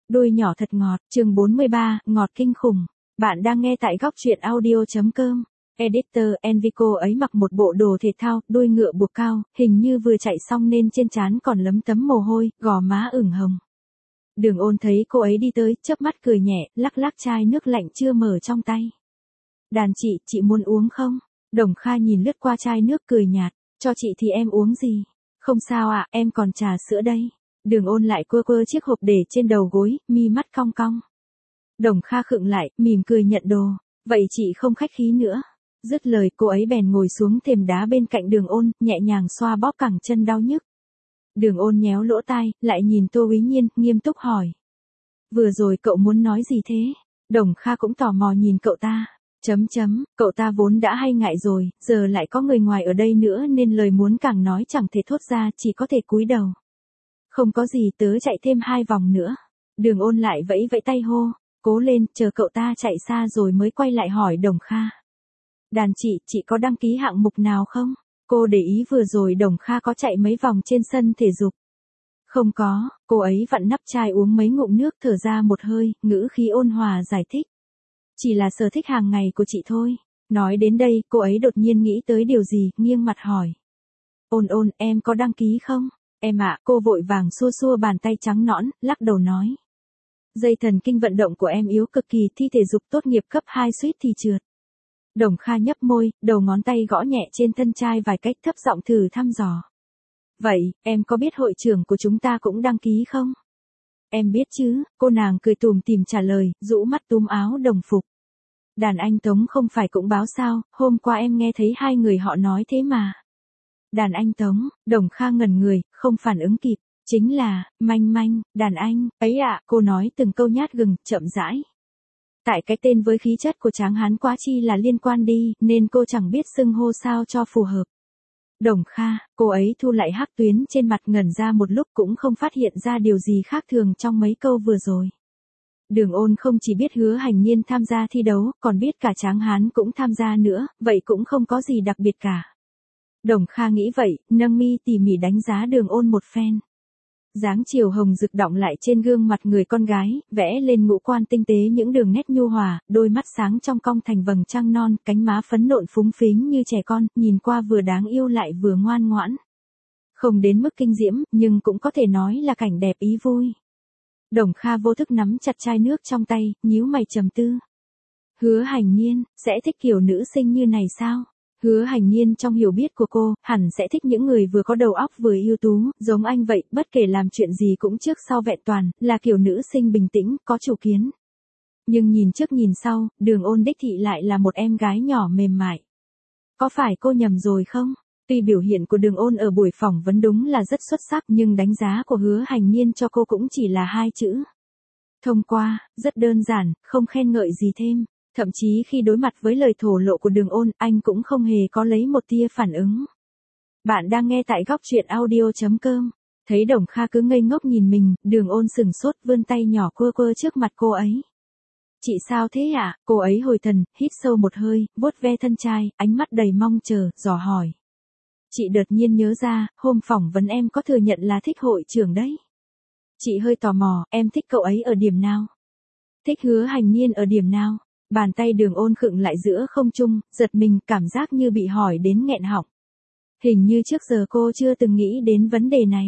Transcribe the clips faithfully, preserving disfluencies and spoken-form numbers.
Đuôi nhỏ thật ngọt, chương bốn mươi ba, ngọt kinh khủng. Bạn đang nghe tại góc truyện audio.com. Editor Enrico ấy mặc một bộ đồ thể thao, đuôi ngựa buộc cao, hình như vừa chạy xong nên trên trán còn lấm tấm mồ hôi, gò má ửng hồng. Đường Ôn thấy cô ấy đi tới, chớp mắt cười nhẹ, lắc lắc chai nước lạnh chưa mở trong tay. Đàn chị, chị muốn uống không? Đồng Kha nhìn lướt qua chai nước cười nhạt, cho chị thì em uống gì? Không sao ạ, em còn trà sữa đây. Đường Ôn lại quơ quơ chiếc hộp để trên đầu gối, mi mắt cong cong. Đồng Kha khựng lại, mỉm cười nhận đồ, vậy chị không khách khí nữa. Dứt lời cô ấy bèn ngồi xuống thềm đá bên cạnh Đường Ôn, nhẹ nhàng xoa bóp cẳng chân đau nhức. Đường Ôn nhéo lỗ tai, lại nhìn Tô Úy Nhiên, nghiêm túc hỏi. Vừa rồi cậu muốn nói gì thế? Đồng Kha cũng tò mò nhìn cậu ta. Chấm chấm, cậu ta vốn đã hay ngại rồi, giờ lại có người ngoài ở đây nữa nên lời muốn càng nói chẳng thể thốt ra, chỉ có thể cúi đầu. Không có gì, tớ chạy thêm hai vòng nữa. Đường Ôn lại vẫy vẫy tay hô, cố lên, chờ cậu ta chạy xa rồi mới quay lại hỏi Đồng Kha. Đàn chị, chị có đăng ký hạng mục nào không? Cô để ý vừa rồi Đồng Kha có chạy mấy vòng trên sân thể dục. Không có, cô ấy vặn nắp chai uống mấy ngụm nước thở ra một hơi, ngữ khí ôn hòa giải thích. Chỉ là sở thích hàng ngày của chị thôi. Nói đến đây, cô ấy đột nhiên nghĩ tới điều gì, nghiêng mặt hỏi. Ôn Ôn, em có đăng ký không? Em ạ, cô vội vàng xua xua bàn tay trắng nõn, lắc đầu nói. Dây thần kinh vận động của em yếu cực kỳ, thi thể dục tốt nghiệp cấp hai suýt thì trượt. Đồng Kha nhấp môi, đầu ngón tay gõ nhẹ trên thân chai vài cách, thấp giọng thử thăm dò. Vậy, em có biết hội trưởng của chúng ta cũng đăng ký không? Em biết chứ, cô nàng cười tủm tỉm trả lời, rũ mắt túm áo đồng phục. Đàn anh Tống không phải cũng báo sao, hôm qua em nghe thấy hai người họ nói thế mà. Đàn anh Tống, Đồng Kha ngẩn người, không phản ứng kịp, chính là, manh manh, đàn anh, ấy ạ, cô nói từng câu nhát gừng, chậm rãi. Tại cái tên với khí chất của tráng hán quá chi là liên quan đi, nên cô chẳng biết xưng hô sao cho phù hợp. Đồng Kha, cô ấy thu lại hắc tuyến trên mặt, ngẩn ra một lúc cũng không phát hiện ra điều gì khác thường trong mấy câu vừa rồi. Đường Ôn không chỉ biết Hứa Hành Nhiên tham gia thi đấu, còn biết cả tráng hán cũng tham gia nữa, vậy cũng không có gì đặc biệt cả. Đồng Kha nghĩ vậy, nâng mi tỉ mỉ đánh giá Đường Ôn một phen. Dáng chiều hồng rực đọng lại trên gương mặt người con gái, vẽ lên ngũ quan tinh tế những đường nét nhu hòa, đôi mắt sáng trong cong thành vầng trăng non, cánh má phấn nộn phúng phính như trẻ con, nhìn qua vừa đáng yêu lại vừa ngoan ngoãn. Không đến mức kinh diễm, nhưng cũng có thể nói là cảnh đẹp ý vui. Đồng Kha vô thức nắm chặt chai nước trong tay, nhíu mày trầm tư. Hứa Hành Nhiên, sẽ thích kiểu nữ sinh như này sao? Hứa Hành Nhiên trong hiểu biết của cô, hẳn sẽ thích những người vừa có đầu óc vừa ưu tú, giống anh vậy, bất kể làm chuyện gì cũng trước sau vẹn toàn, là kiểu nữ sinh bình tĩnh, có chủ kiến. Nhưng nhìn trước nhìn sau, Đường Ôn đích thị lại là một em gái nhỏ mềm mại. Có phải cô nhầm rồi không? Tuy biểu hiện của Đường Ôn ở buổi phỏng vấn đúng là rất xuất sắc, nhưng đánh giá của Hứa Hành Nhiên cho cô cũng chỉ là hai chữ. Thông qua, rất đơn giản, không khen ngợi gì thêm. Thậm chí khi đối mặt với lời thổ lộ của Đường Ôn, anh cũng không hề có lấy một tia phản ứng. Bạn đang nghe tại góc truyện audio.com. Thấy Đồng Kha cứ ngây ngốc nhìn mình, Đường Ôn sừng sốt vươn tay nhỏ quơ quơ trước mặt cô ấy. Chị sao thế ạ? À? Cô ấy hồi thần, hít sâu một hơi, vuốt ve thân trai, ánh mắt đầy mong chờ, dò hỏi. Chị đột nhiên nhớ ra, hôm phỏng vấn em có thừa nhận là thích hội trưởng đấy. Chị hơi tò mò, em thích cậu ấy ở điểm nào? Thích Hứa Hành Nhiên ở điểm nào? Bàn tay Đường Ôn khựng lại giữa không trung, giật mình, cảm giác như bị hỏi đến nghẹn họng. Hình như trước giờ cô chưa từng nghĩ đến vấn đề này.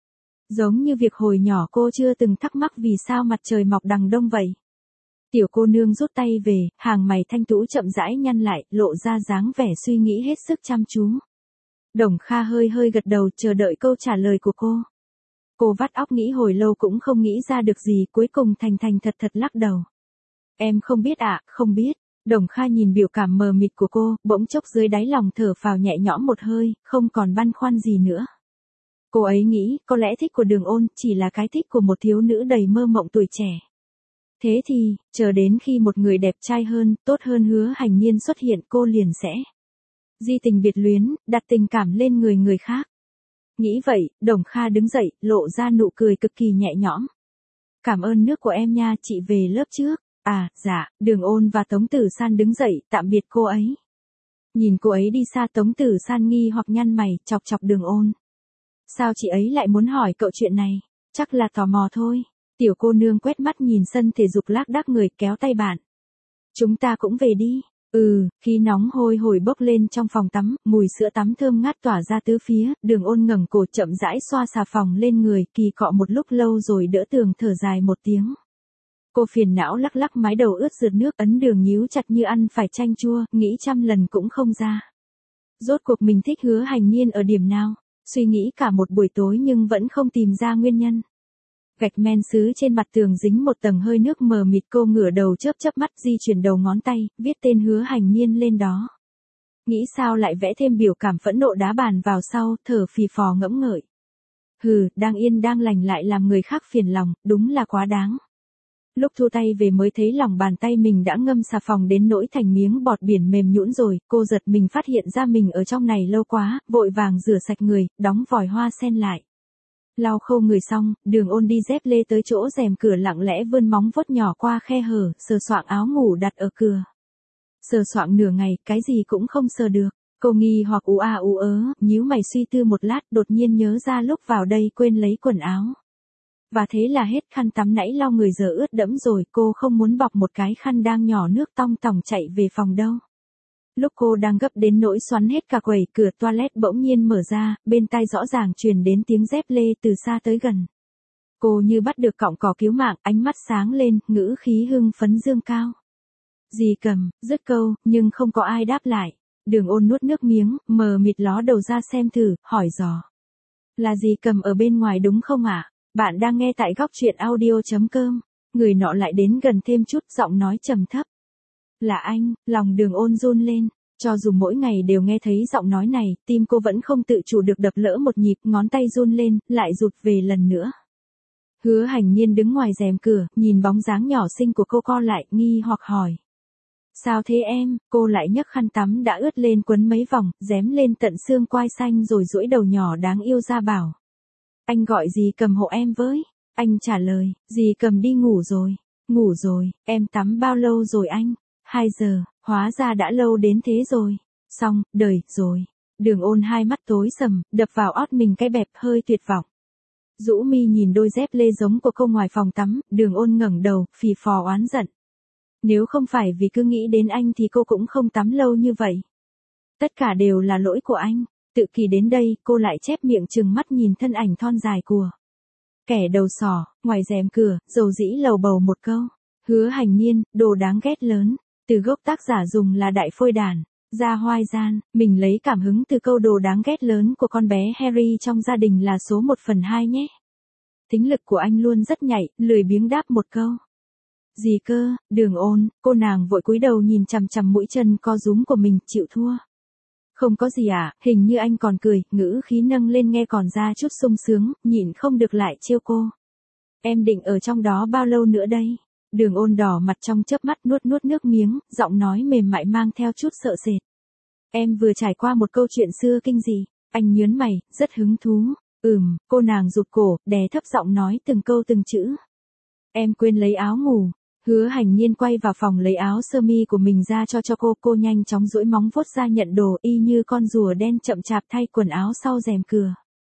Giống như việc hồi nhỏ cô chưa từng thắc mắc vì sao mặt trời mọc đằng đông vậy. Tiểu cô nương rút tay về, hàng mày thanh tú chậm rãi nhăn lại, lộ ra dáng vẻ suy nghĩ hết sức chăm chú. Đồng Kha hơi hơi gật đầu chờ đợi câu trả lời của cô. Cô vắt óc nghĩ hồi lâu cũng không nghĩ ra được gì, cuối cùng thành thành thật thật lắc đầu. Em không biết ạ, à, không biết. Đồng Kha nhìn biểu cảm mờ mịt của cô, bỗng chốc dưới đáy lòng thở phào nhẹ nhõm một hơi, không còn băn khoăn gì nữa. Cô ấy nghĩ, có lẽ thích của Đường Ôn chỉ là cái thích của một thiếu nữ đầy mơ mộng tuổi trẻ. Thế thì, chờ đến khi một người đẹp trai hơn, tốt hơn Hứa Hành Nhiên xuất hiện, cô liền sẽ di tình biệt luyến, đặt tình cảm lên người người khác. Nghĩ vậy, Đồng Kha đứng dậy, lộ ra nụ cười cực kỳ nhẹ nhõm. Cảm ơn nước của em nha, chị về lớp trước. À, dạ, Đường Ôn và Tống Tử San đứng dậy, tạm biệt cô ấy. Nhìn cô ấy đi xa, Tống Tử San nghi hoặc nhăn mày, chọc chọc Đường Ôn. Sao chị ấy lại muốn hỏi cậu chuyện này? Chắc là tò mò thôi. Tiểu cô nương quét mắt nhìn sân thể dục lác đác người kéo tay bạn. Chúng ta cũng về đi. Ừ, khí nóng hôi hổi bốc lên trong phòng tắm, mùi sữa tắm thơm ngát tỏa ra tứ phía, Đường Ôn ngẩng cổ chậm rãi xoa xà phòng lên người, kỳ cọ một lúc lâu rồi đỡ tường thở dài một tiếng. Cô phiền não lắc lắc mái đầu ướt rượt nước, ấn đường nhíu chặt như ăn phải chanh chua, nghĩ trăm lần cũng không ra. Rốt cuộc mình thích Hứa Hành Niên ở điểm nào? Suy nghĩ cả một buổi tối nhưng vẫn không tìm ra nguyên nhân. Gạch men sứ trên mặt tường dính một tầng hơi nước mờ mịt, cô ngửa đầu chớp chớp mắt, di chuyển đầu ngón tay, viết tên Hứa Hành Niên lên đó. Nghĩ sao lại vẽ thêm biểu cảm phẫn nộ đá bàn vào sau, thở phì phò ngẫm ngợi. Hừ, đang yên đang lành lại làm người khác phiền lòng, đúng là quá đáng. Lúc thu tay về mới thấy lòng bàn tay mình đã ngâm xà phòng đến nỗi thành miếng bọt biển mềm nhũn rồi, cô giật mình phát hiện ra mình ở trong này lâu quá, vội vàng rửa sạch người, đóng vòi hoa sen lại. Lau khô người xong, Đường Ôn đi dép lê tới chỗ rèm cửa lặng lẽ vươn móng vuốt nhỏ qua khe hở, sờ soạng áo ngủ đặt ở cửa. Sờ soạng nửa ngày, cái gì cũng không sờ được. Cô nghi hoặc ú a ú ớ, nhíu mày suy tư một lát, đột nhiên nhớ ra lúc vào đây quên lấy quần áo. Và thế là hết khăn tắm nãy lau người giờ ướt đẫm rồi, cô không muốn bọc một cái khăn đang nhỏ nước tong tòng chạy về phòng đâu. Lúc cô đang gấp đến nỗi xoắn hết cả quầy, cửa toilet bỗng nhiên mở ra, bên tai rõ ràng truyền đến tiếng dép lê từ xa tới gần. Cô như bắt được cọng cỏ cứu mạng, ánh mắt sáng lên, ngữ khí hưng phấn dương cao. Dì Cầm, dứt câu, nhưng không có ai đáp lại. Đường Ôn nuốt nước miếng, mờ mịt ló đầu ra xem thử, hỏi dò. Là dì Cầm ở bên ngoài đúng không ạ? À? Bạn đang nghe tại góc truyện audio chấm com. Người nọ lại đến gần thêm chút, giọng nói trầm thấp. Là anh, lòng Đường Ôn run lên. Cho dù mỗi ngày đều nghe thấy giọng nói này, tim cô vẫn không tự chủ được đập lỡ một nhịp, ngón tay run lên, lại rụt về lần nữa. Hứa Hành Niên đứng ngoài rèm cửa, nhìn bóng dáng nhỏ xinh của cô co lại, nghi hoặc hỏi. Sao thế em? Cô lại nhấc khăn tắm đã ướt lên quấn mấy vòng, rém lên tận xương quai xanh rồi duỗi đầu nhỏ đáng yêu ra bảo. Anh gọi dì Cầm hộ em với. Anh trả lời, dì Cầm đi ngủ rồi. Ngủ rồi, em tắm bao lâu rồi anh? Hai giờ, hóa ra đã lâu đến thế rồi. Xong, đời, rồi. Đường Ôn hai mắt tối sầm, đập vào ót mình cái bẹp hơi tuyệt vọng. Dũ mi nhìn đôi dép lê giống của cô ngoài phòng tắm, Đường Ôn ngẩng đầu, phì phò oán giận. Nếu không phải vì cứ nghĩ đến anh thì cô cũng không tắm lâu như vậy. Tất cả đều là lỗi của anh. Tự kỳ đến đây, cô lại chép miệng trừng mắt nhìn thân ảnh thon dài của kẻ đầu sỏ, ngoài rèm cửa, dầu dĩ lầu bầu một câu. Hứa Hành Niên, đồ đáng ghét lớn. Từ gốc tác giả dùng là đại phôi đản, Gia Hoài Gian, mình lấy cảm hứng từ câu đồ đáng ghét lớn của con bé Harry trong gia đình là số một phần hai nhé. Tính lực của anh luôn rất nhạy, lười biếng đáp một câu. Gì cơ? Đường Ôn, cô nàng vội cúi đầu nhìn chằm chằm mũi chân co rúm của mình, chịu thua. Không có gì à, hình như anh còn cười, ngữ khí nâng lên nghe còn ra chút sung sướng, nhịn không được lại trêu cô. Em định ở trong đó bao lâu nữa đây? Đường Ôn đỏ mặt trong chớp mắt nuốt nuốt nước miếng, giọng nói mềm mại mang theo chút sợ sệt. Em vừa trải qua một câu chuyện xưa kinh dị. Anh nhớn mày, rất hứng thú. Ừm, cô nàng rụt cổ, đè thấp giọng nói từng câu từng chữ. Em quên lấy áo ngủ. Hứa Hành Niên quay vào phòng lấy áo sơ mi của mình ra cho cho cô, cô nhanh chóng duỗi móng vuốt ra nhận đồ, y như con rùa đen chậm chạp thay quần áo sau rèm cửa.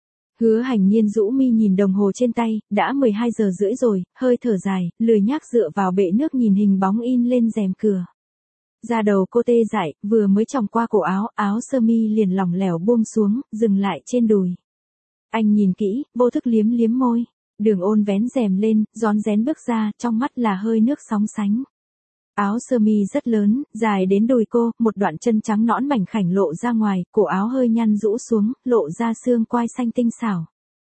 Hứa Hành Niên rũ mi nhìn đồng hồ trên tay, đã mười hai giờ rưỡi rồi, hơi thở dài, lười nhác dựa vào bệ nước nhìn hình bóng in lên rèm cửa. Da đầu cô tê dại, vừa mới chòng qua cổ áo, áo sơ mi liền lỏng lẻo buông xuống, dừng lại trên đùi. Anh nhìn kỹ, vô thức liếm liếm môi. Đường Ôn vén rèm lên, rón rén bước ra, trong mắt là hơi nước sóng sánh. Áo sơ mi rất lớn, dài đến đùi cô, một đoạn chân trắng nõn mảnh khảnh lộ ra ngoài, cổ áo hơi nhăn rũ xuống, lộ ra xương quai xanh tinh xảo.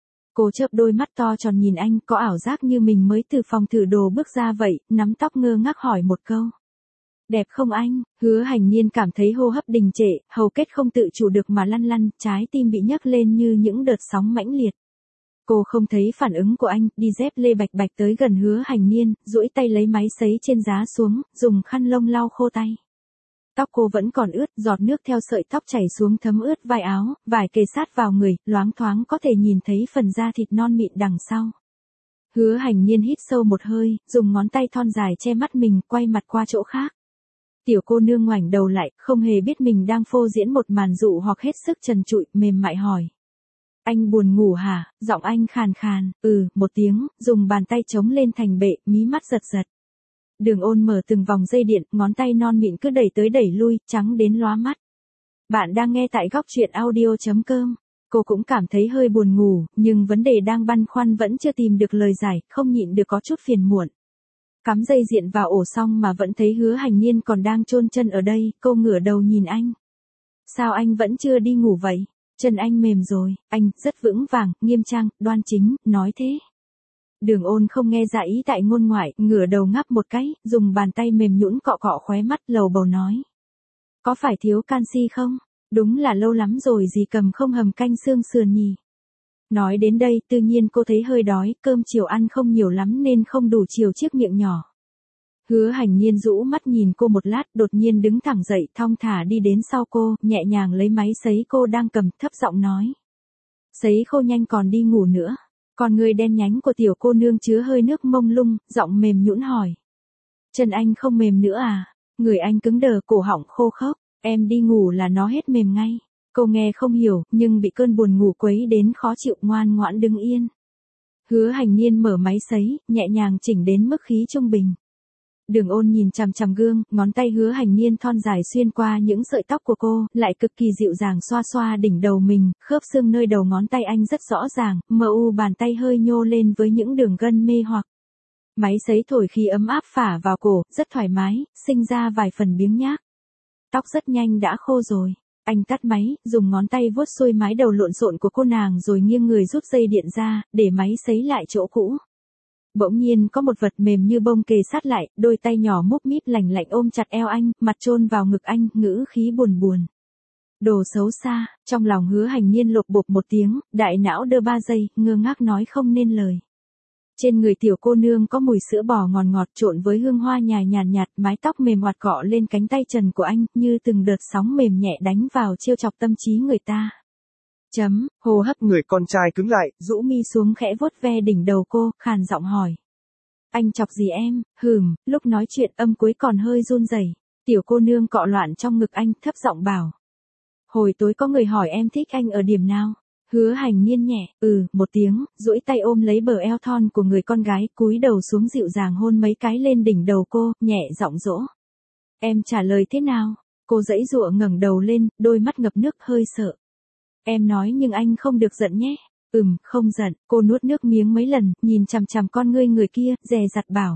Cô chớp đôi mắt to tròn nhìn anh, có ảo giác như mình mới từ phòng thử đồ bước ra vậy, nắm tóc ngơ ngác hỏi một câu. Đẹp không anh? Hứa Hành Niên cảm thấy hô hấp đình trệ, hầu kết không tự chủ được mà lăn lăn, trái tim bị nhấc lên như những đợt sóng mãnh liệt. Cô không thấy phản ứng của anh, đi dép lê bạch bạch tới gần Hứa Hành Niên, duỗi tay lấy máy sấy trên giá xuống, dùng khăn lông lau khô tay. Tóc cô vẫn còn ướt, giọt nước theo sợi tóc chảy xuống thấm ướt vai áo, vải kề sát vào người, loáng thoáng có thể nhìn thấy phần da thịt non mịn đằng sau. Hứa Hành Niên hít sâu một hơi, dùng ngón tay thon dài che mắt mình, quay mặt qua chỗ khác. Tiểu cô nương ngoảnh đầu lại, không hề biết mình đang phô diễn một màn dụ hoặc hết sức trần trụi, mềm mại hỏi. Anh buồn ngủ hả? Giọng anh khàn khàn, ừ, một tiếng, dùng bàn tay chống lên thành bệ, mí mắt giật giật. Đường Ôn mở từng vòng dây điện, ngón tay non mịn cứ đẩy tới đẩy lui, trắng đến lóa mắt. Bạn đang nghe tại góc truyện audio.com. Cô cũng cảm thấy hơi buồn ngủ, nhưng vấn đề đang băn khoăn vẫn chưa tìm được lời giải, không nhịn được có chút phiền muộn. Cắm dây điện vào ổ xong mà vẫn thấy Hứa Hành Niên còn đang chôn chân ở đây, cô ngửa đầu nhìn anh. Sao anh vẫn chưa đi ngủ vậy? Chân anh mềm rồi, anh, rất vững vàng, nghiêm trang, đoan chính, nói thế. Đường Ôn không nghe dạ ý tại ngôn ngoại, ngửa đầu ngắp một cái, dùng bàn tay mềm nhũn cọ cọ khóe mắt, lầu bầu nói. Có phải thiếu canxi không? Đúng là lâu lắm rồi gì cầm không hầm canh xương sườn nhỉ. Nói đến đây, tự nhiên cô thấy hơi đói, cơm chiều ăn không nhiều lắm nên không đủ chiều chiếc miệng nhỏ. Hứa Hành Niên rũ mắt nhìn cô một lát, đột nhiên đứng thẳng dậy, thong thả đi đến sau cô, nhẹ nhàng lấy máy sấy cô đang cầm, thấp giọng nói. Sấy khô nhanh còn đi ngủ nữa. Còn người đen nhánh của tiểu cô nương chứa hơi nước mông lung, giọng mềm nhũn hỏi. Chân anh không mềm nữa à? Người anh cứng đờ, cổ họng khô khốc, em đi ngủ là nó hết mềm ngay. Cô nghe không hiểu, nhưng bị cơn buồn ngủ quấy đến khó chịu, ngoan ngoãn đứng yên. Hứa Hành Niên mở máy sấy, nhẹ nhàng chỉnh đến mức khí trung bình. Đường Ôn nhìn chằm chằm gương, ngón tay Hứa Hành Niên thon dài xuyên qua những sợi tóc của cô, lại cực kỳ dịu dàng xoa xoa đỉnh đầu mình, khớp xương nơi đầu ngón tay anh rất rõ ràng, mờ u bàn tay hơi nhô lên với những đường gân mê hoặc. Máy sấy thổi khí ấm áp phả vào cổ, rất thoải mái, sinh ra vài phần biếng nhác. Tóc rất nhanh đã khô rồi. Anh tắt máy, dùng ngón tay vuốt xuôi mái đầu lộn xộn của cô nàng rồi nghiêng người rút dây điện ra, để máy sấy lại chỗ cũ. Bỗng nhiên có một vật mềm như bông kề sát lại, đôi tay nhỏ múp míp lành lạnh ôm chặt eo anh, mặt chôn vào ngực anh, ngữ khí buồn buồn. Đồ xấu xa, trong lòng Hứa Hành Niên lột bột một tiếng, đại não đơ ba giây, ngơ ngác nói không nên lời. Trên người tiểu cô nương có mùi sữa bò ngọt ngọt trộn với hương hoa nhài nhàn nhạt, mái tóc mềm hoạt cọ lên cánh tay trần của anh, như từng đợt sóng mềm nhẹ đánh vào trêu chọc tâm trí người ta. Chấm, hô hấp người con trai cứng lại, rũ mi xuống khẽ vuốt ve đỉnh đầu cô, khàn giọng hỏi. Anh chọc gì em? Hừm, lúc nói chuyện âm cuối còn hơi run rẩy. Tiểu cô nương cọ loạn trong ngực anh, thấp giọng bảo. Hồi tối có người hỏi em thích anh ở điểm nào? Hứa Hành Niên nhẹ, ừ, một tiếng, duỗi tay ôm lấy bờ eo thon của người con gái, cúi đầu xuống dịu dàng hôn mấy cái lên đỉnh đầu cô, nhẹ giọng dỗ. Em trả lời thế nào? Cô giãy giụa ngẩng đầu lên, đôi mắt ngập nước hơi sợ. Em nói nhưng anh không được giận nhé. Ừm, không giận, cô nuốt nước miếng mấy lần, nhìn chằm chằm con ngươi người kia, dè dặt bảo.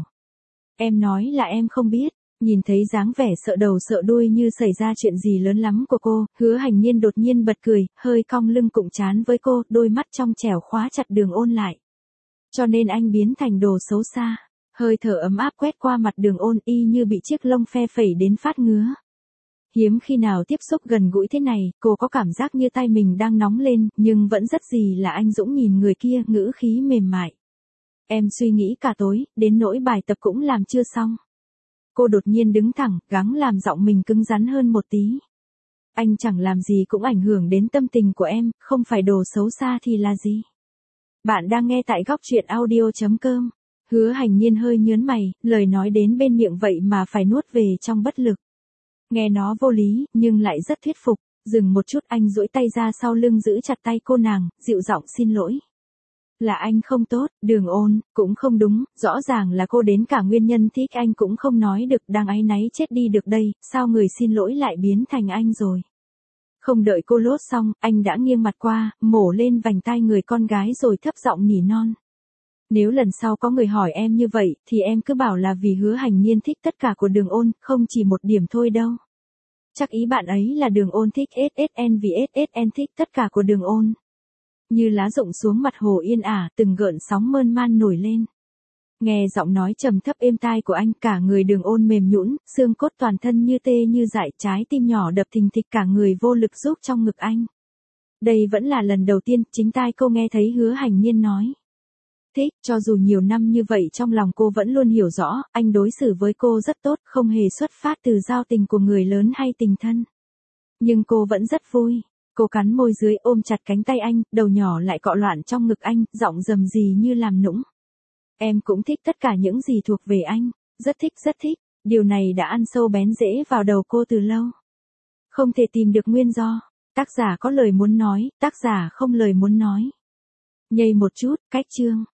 Em nói là em không biết. Nhìn thấy dáng vẻ sợ đầu sợ đuôi như xảy ra chuyện gì lớn lắm của cô, Hứa Hành Niên đột nhiên bật cười, hơi cong lưng cụm trán với cô, đôi mắt trong trẻo khóa chặt Đường Ôn lại. Cho nên anh biến thành đồ xấu xa. Hơi thở ấm áp quét qua mặt Đường Ôn y như bị chiếc lông phe phẩy đến phát ngứa. Hiếm khi nào tiếp xúc gần gũi thế này, cô có cảm giác như tay mình đang nóng lên, nhưng vẫn rất gì là anh dũng nhìn người kia, ngữ khí mềm mại. Em suy nghĩ cả tối, đến nỗi bài tập cũng làm chưa xong. Cô đột nhiên đứng thẳng, gắng làm giọng mình cứng rắn hơn một tí. Anh chẳng làm gì cũng ảnh hưởng đến tâm tình của em, không phải đồ xấu xa thì là gì? Bạn đang nghe tại góc truyện audio.com. Hứa Hành Niên hơi nhớn mày, lời nói đến bên miệng vậy mà phải nuốt về trong bất lực. Nghe nó vô lý, nhưng lại rất thuyết phục. Dừng một chút anh duỗi tay ra sau lưng giữ chặt tay cô nàng, dịu giọng xin lỗi. Là anh không tốt, Đường Ôn, cũng không đúng, rõ ràng là cô đến cả nguyên nhân thích anh cũng không nói được, đang áy náy chết đi được đây, sao người xin lỗi lại biến thành anh rồi. Không đợi cô lốt xong, anh đã nghiêng mặt qua, mổ lên vành tai người con gái rồi thấp giọng nỉ non. Nếu lần sau có người hỏi em như vậy, thì em cứ bảo là vì Hứa Hành Niên thích tất cả của Đường Ôn, không chỉ một điểm thôi đâu. Chắc ý bạn ấy là Đường Ôn thích ét ét en vì ét ét en thích tất cả của Đường Ôn. Như lá rụng xuống mặt hồ yên ả, từng gợn sóng mơn man nổi lên. Nghe giọng nói trầm thấp êm tai của anh, cả người Đường Ôn mềm nhũn, xương cốt toàn thân như tê như dại, trái tim nhỏ đập thình thịch, cả người vô lực rúc trong ngực anh. Đây vẫn là lần đầu tiên chính tai cô nghe thấy Hứa Hành Niên nói. Thích, cho dù nhiều năm như vậy trong lòng cô vẫn luôn hiểu rõ, anh đối xử với cô rất tốt, không hề xuất phát từ giao tình của người lớn hay tình thân. Nhưng cô vẫn rất vui. Cô cắn môi dưới ôm chặt cánh tay anh, đầu nhỏ lại cọ loạn trong ngực anh, giọng rầm rì như làm nũng. Em cũng thích tất cả những gì thuộc về anh, rất thích rất thích, điều này đã ăn sâu bén rễ vào đầu cô từ lâu. Không thể tìm được nguyên do. Tác giả có lời muốn nói, tác giả không lời muốn nói. Nhây một chút, cách chương.